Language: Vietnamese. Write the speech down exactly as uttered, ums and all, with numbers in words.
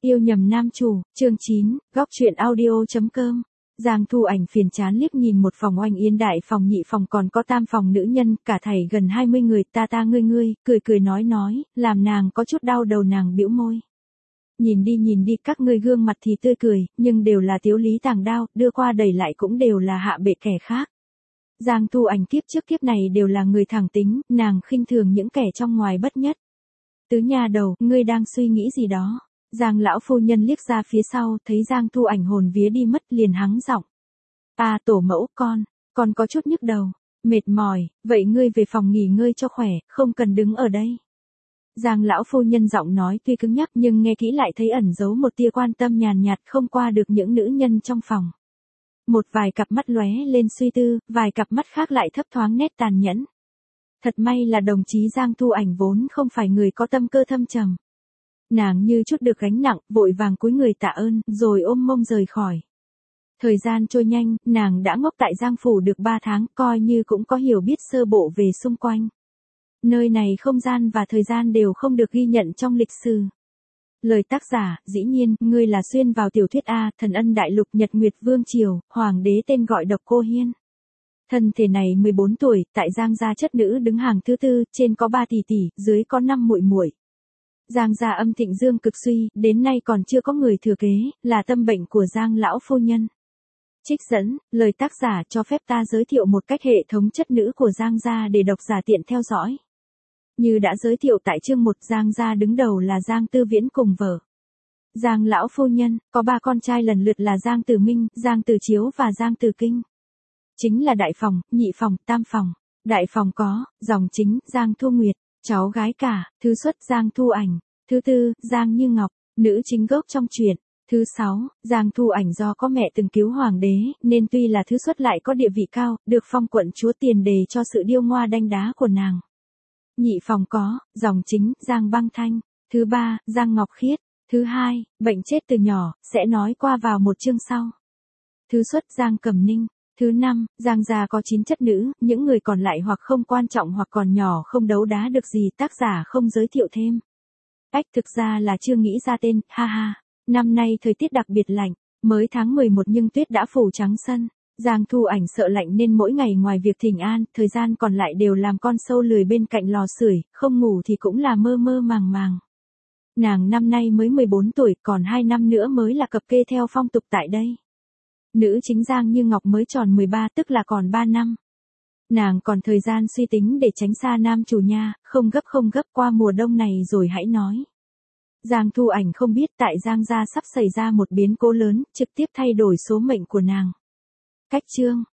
Yêu nhầm nam chủ, chương chín, góc truyện audio.com. Giang Thu Ảnh phiền chán liếc nhìn một phòng oanh yến đại phòng nhị phòng còn có tam phòng nữ nhân, cả thảy gần hai mươi người, ta ta ngươi ngươi, cười cười nói nói, làm nàng có chút đau đầu, nàng bĩu môi. Nhìn đi nhìn đi, các ngươi gương mặt thì tươi cười, nhưng đều là tiếu lý tàng đao, đưa qua đẩy lại cũng đều là hạ bệ kẻ khác. Giang Thu Ảnh kiếp trước kiếp này đều là người thẳng tính, nàng khinh thường những kẻ trong ngoài bất nhất. Tứ nhà đầu, ngươi đang suy nghĩ gì đó? Giang lão phu nhân liếc ra phía sau, thấy Giang Thu Ảnh hồn vía đi mất, liền hắng giọng. À, tổ mẫu, con, con có chút nhức đầu, mệt mỏi, vậy ngươi về phòng nghỉ ngơi cho khỏe, không cần đứng ở đây. Giang lão phu nhân giọng nói tuy cứng nhắc nhưng nghe kỹ lại thấy ẩn giấu một tia quan tâm nhàn nhạt, không qua được những nữ nhân trong phòng. Một vài cặp mắt lóe lên suy tư, vài cặp mắt khác lại thấp thoáng nét tàn nhẫn. Thật may là đồng chí Giang Thu Ảnh vốn không phải người có tâm cơ thâm trầm. Nàng như chút được gánh nặng, vội vàng cúi người tạ ơn, rồi ôm mông rời khỏi. Thời gian trôi nhanh, nàng đã ngốc tại Giang Phủ được ba tháng, coi như cũng có hiểu biết sơ bộ về xung quanh. Nơi này không gian và thời gian đều không được ghi nhận trong lịch sử. Lời tác giả, dĩ nhiên, ngươi là xuyên vào tiểu thuyết A, Thần Ân Đại Lục, Nhật Nguyệt Vương Triều, Hoàng đế tên gọi Độc Cô Hiên. Thân thể này mười bốn tuổi, tại Giang gia chất nữ đứng hàng thứ tư, trên có ba tỷ tỷ, dưới có năm muội muội. Giang gia âm thịnh dương cực suy, đến nay còn chưa có người thừa kế, là tâm bệnh của Giang lão phu nhân. Trích dẫn, lời tác giả cho phép ta giới thiệu một cách hệ thống chất nữ của Giang gia để độc giả tiện theo dõi. Như đã giới thiệu tại chương một, Giang gia đứng đầu là Giang Tư Viễn cùng vợ Giang lão phu nhân, có ba con trai lần lượt là Giang Tử Minh, Giang Tử Chiếu và Giang Tử Kinh. Chính là đại phòng, nhị phòng, tam phòng. Đại phòng có, dòng chính, Giang Thu Nguyệt, cháu gái cả, thứ xuất Giang Thu Ảnh, thứ tư, Giang Như Ngọc, nữ chính gốc trong truyện. Thứ sáu, Giang Thu Ảnh do có mẹ từng cứu hoàng đế, nên tuy là thứ xuất lại có địa vị cao, được phong quận chúa tiền đề cho sự điêu ngoa đanh đá của nàng. Nhị phòng có, dòng chính, Giang Băng Thanh, thứ ba, Giang Ngọc Khiết, thứ hai, bệnh chết từ nhỏ, sẽ nói qua vào một chương sau. Thứ xuất Giang Cẩm Ninh. Thứ năm, Giang gia có chín chất nữ, những người còn lại hoặc không quan trọng hoặc còn nhỏ không đấu đá được gì, tác giả không giới thiệu thêm. Ách, thực ra là chưa nghĩ ra tên, ha ha. Năm nay thời tiết đặc biệt lạnh, mới tháng mười một nhưng tuyết đã phủ trắng sân. Giang Thu Ảnh sợ lạnh nên mỗi ngày ngoài việc thỉnh an, thời gian còn lại đều làm con sâu lười bên cạnh lò sưởi, không ngủ thì cũng là mơ mơ màng màng. Nàng năm nay mới mười bốn tuổi, còn hai năm nữa mới là cập kê theo phong tục tại đây. Nữ chính Giang Như Ngọc mới tròn mười ba, tức là còn ba năm. Nàng còn thời gian suy tính để tránh xa nam chủ nha, không gấp không gấp, qua mùa đông này rồi hãy nói. Giang Thu Ảnh không biết tại Giang gia sắp xảy ra một biến cố lớn, trực tiếp thay đổi số mệnh của nàng. Cách chương,